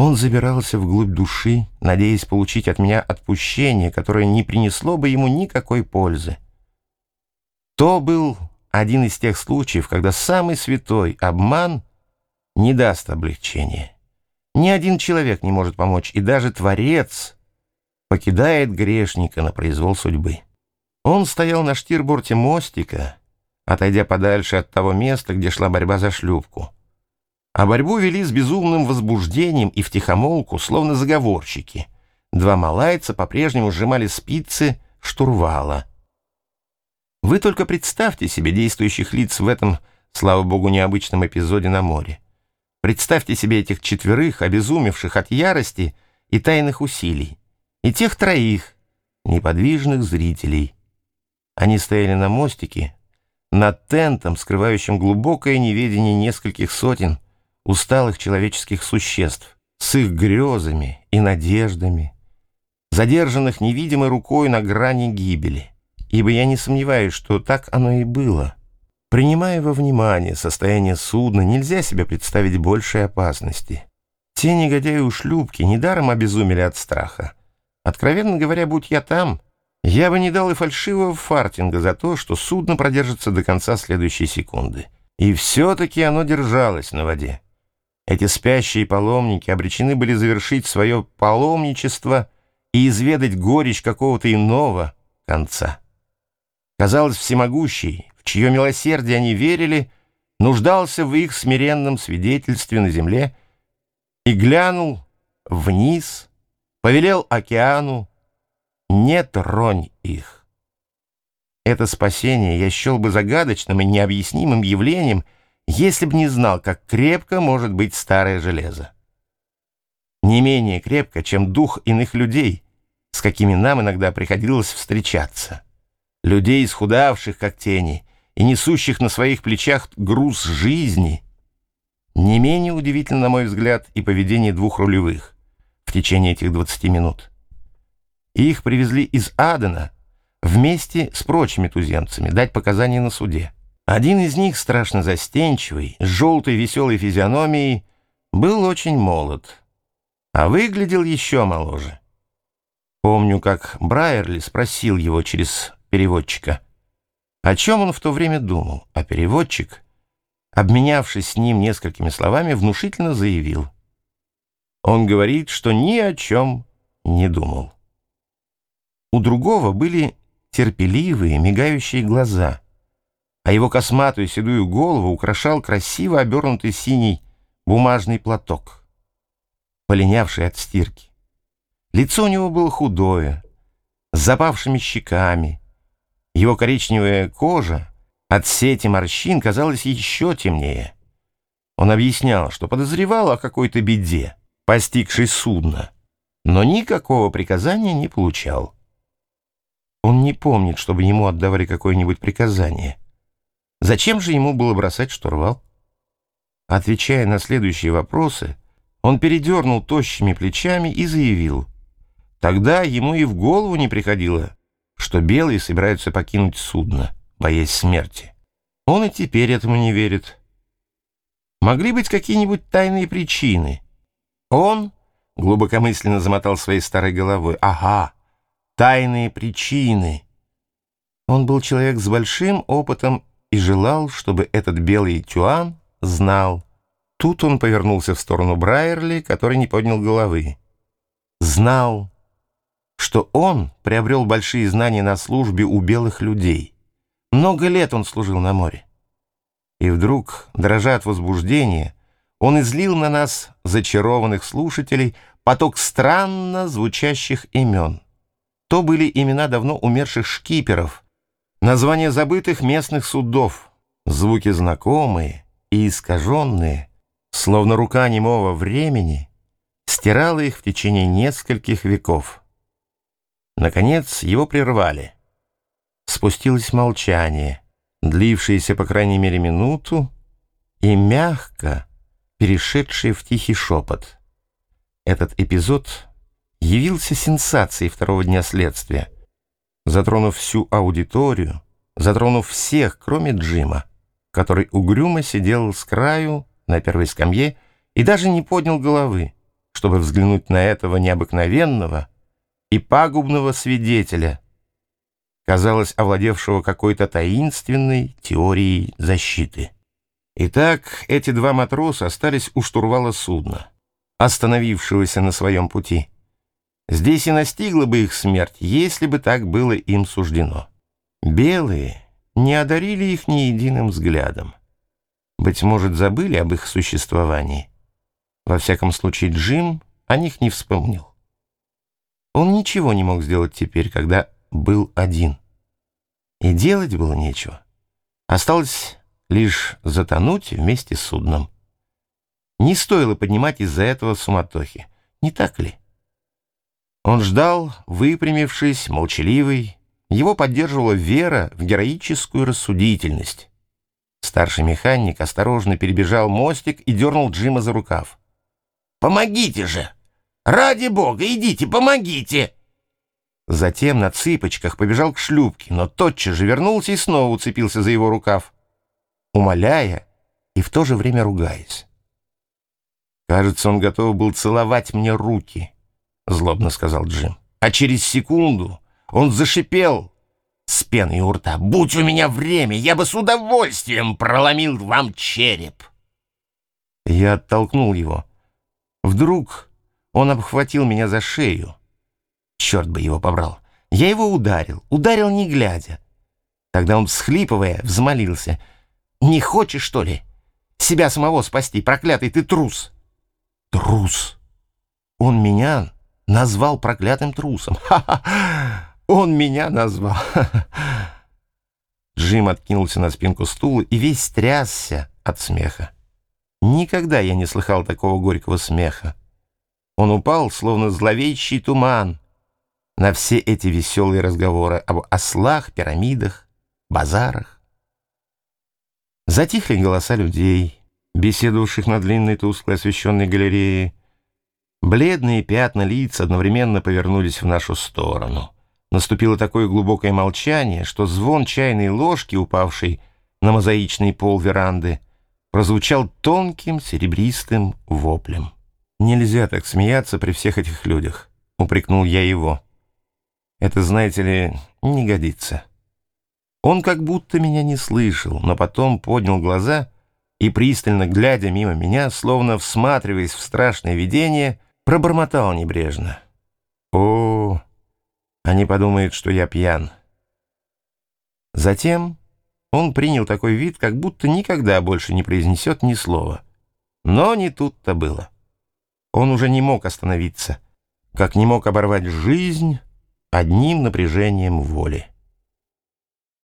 Он забирался вглубь души, надеясь получить от меня отпущение, которое не принесло бы ему никакой пользы. То был один из тех случаев, когда самый святой обман не даст облегчения. Ни один человек не может помочь, и даже Творец покидает грешника на произвол судьбы. Он стоял на штирборте мостика, отойдя подальше от того места, где шла борьба за шлюпку. А борьбу вели с безумным возбуждением и втихомолку, словно заговорщики. Два малайца по-прежнему сжимали спицы штурвала. Вы только представьте себе действующих лиц в этом, слава богу, необычном эпизоде на море. Представьте себе этих четверых, обезумевших от ярости и тайных усилий, и тех троих, неподвижных зрителей. Они стояли на мостике, над тентом, скрывающим глубокое неведение нескольких сотен усталых человеческих существ, с их грезами и надеждами, задержанных невидимой рукой на грани гибели. Ибо я не сомневаюсь, что так оно и было. Принимая во внимание состояние судна, нельзя себе представить большей опасности. Те негодяи у шлюпки недаром обезумели от страха. Откровенно говоря, будь я там, я бы не дал и фальшивого фартинга за то, что судно продержится до конца следующей секунды. И все-таки оно держалось на воде. Эти спящие паломники обречены были завершить свое паломничество и изведать горечь какого-то иного конца. Казалось, всемогущий, в чье милосердие они верили, нуждался в их смиренном свидетельстве на земле и глянул вниз, повелел океану: «Не тронь их». Это спасение я счел бы загадочным и необъяснимым явлением, если б не знал, как крепко может быть старое железо. Не менее крепко, чем дух иных людей, с какими нам иногда приходилось встречаться. Людей, исхудавших, как тени, и несущих на своих плечах груз жизни. Не менее удивительно, на мой взгляд, и поведение двух рулевых в течение этих 20 минут. Их привезли из Адена вместе с прочими туземцами дать показания на суде. Один из них, страшно застенчивый, с желтой веселой физиономией, был очень молод, а выглядел еще моложе. Помню, как Брайерли спросил его через переводчика, о чем он в то время думал, а переводчик, обменявшись с ним несколькими словами, внушительно заявил: он говорит, что ни о чем не думал. У другого были терпеливые, мигающие глаза, а его косматую седую голову украшал красиво обернутый синий бумажный платок, полинявший от стирки. Лицо у него было худое, с запавшими щеками. Его коричневая кожа от сети морщин казалась еще темнее. Он объяснял, что подозревал о какой-то беде, постигшей судно, но никакого приказания не получал. Он не помнит, чтобы ему отдавали какое-нибудь приказание. Зачем же ему было бросать штурвал? Отвечая на следующие вопросы, он передернул тощими плечами и заявил: тогда ему и в голову не приходило, что белые собираются покинуть судно, боясь смерти. Он и теперь этому не верит. Могли быть какие-нибудь тайные причины. Он глубокомысленно замотал своей старой головой. Ага, тайные причины. Он был человек с большим опытом и желал, чтобы этот белый тюан знал. Тут он повернулся в сторону Брайерли, который не поднял головы. Знал, что он приобрел большие знания на службе у белых людей. Много лет он служил на море. И вдруг, дрожа от возбуждения, он излил на нас, зачарованных слушателей, поток странно звучащих имен. То были имена давно умерших шкиперов, названия забытых местных судов, звуки знакомые и искаженные, словно рука немого времени стирала их в течение нескольких веков. Наконец его прервали. Спустилось молчание, длившееся по крайней мере минуту, и мягко перешедшее в тихий шепот. Этот эпизод явился сенсацией второго дня следствия, затронув всю аудиторию, затронув всех, кроме Джима, который угрюмо сидел с краю на первой скамье и даже не поднял головы, чтобы взглянуть на этого необыкновенного и пагубного свидетеля, казалось, овладевшего какой-то таинственной теорией защиты. Итак, эти два матроса остались у штурвала судна, остановившегося на своем пути. Здесь и настигла бы их смерть, если бы так было им суждено. Белые не одарили их ни единым взглядом. Быть может, забыли об их существовании. Во всяком случае, Джим о них не вспомнил. Он ничего не мог сделать теперь, когда был один. И делать было нечего. Осталось лишь затонуть вместе с судном. Не стоило поднимать из-за этого суматохи, не так ли? Он ждал, выпрямившись, молчаливый. Его поддерживала вера в героическую рассудительность. Старший механик осторожно перебежал мостик и дернул Джима за рукав. «Помогите же! Ради бога, идите, помогите!» Затем на цыпочках побежал к шлюпке, но тотчас же вернулся и снова уцепился за его рукав, умоляя и в то же время ругаясь. «Кажется, он готов был целовать мне руки», — злобно сказал Джим. А через секунду он зашипел с пеной у рта. «Будь у меня время, я бы с удовольствием проломил вам череп!» Я оттолкнул его. Вдруг он обхватил меня за шею. Черт бы его побрал. Я его ударил не глядя. Тогда он, всхлипывая, взмолился. «Не хочешь, что ли, себя самого спасти, проклятый ты трус?» «Трус!» Он меня назвал проклятым трусом. Ха-ха! Он меня назвал. Джим откинулся на спинку стула и весь трясся от смеха. Никогда я не слыхал такого горького смеха. Он упал, словно зловещий туман, на все эти веселые разговоры об ослах, пирамидах, базарах. Затихли голоса людей, беседовавших на длинной тускло освещенной галерее. Бледные пятна лиц одновременно повернулись в нашу сторону. Наступило такое глубокое молчание, что звон чайной ложки, упавшей на мозаичный пол веранды, прозвучал тонким серебристым воплем. «Нельзя так смеяться при всех этих людях», — упрекнул я его. «Это, знаете ли, не годится». Он как будто меня не слышал, но потом поднял глаза и, пристально глядя мимо меня, словно всматриваясь в страшное видение, пробормотал небрежно. «О, они подумают, что я пьян». Затем он принял такой вид, как будто никогда больше не произнесет ни слова. Но не тут-то было. Он уже не мог остановиться, как не мог оборвать жизнь одним напряжением воли.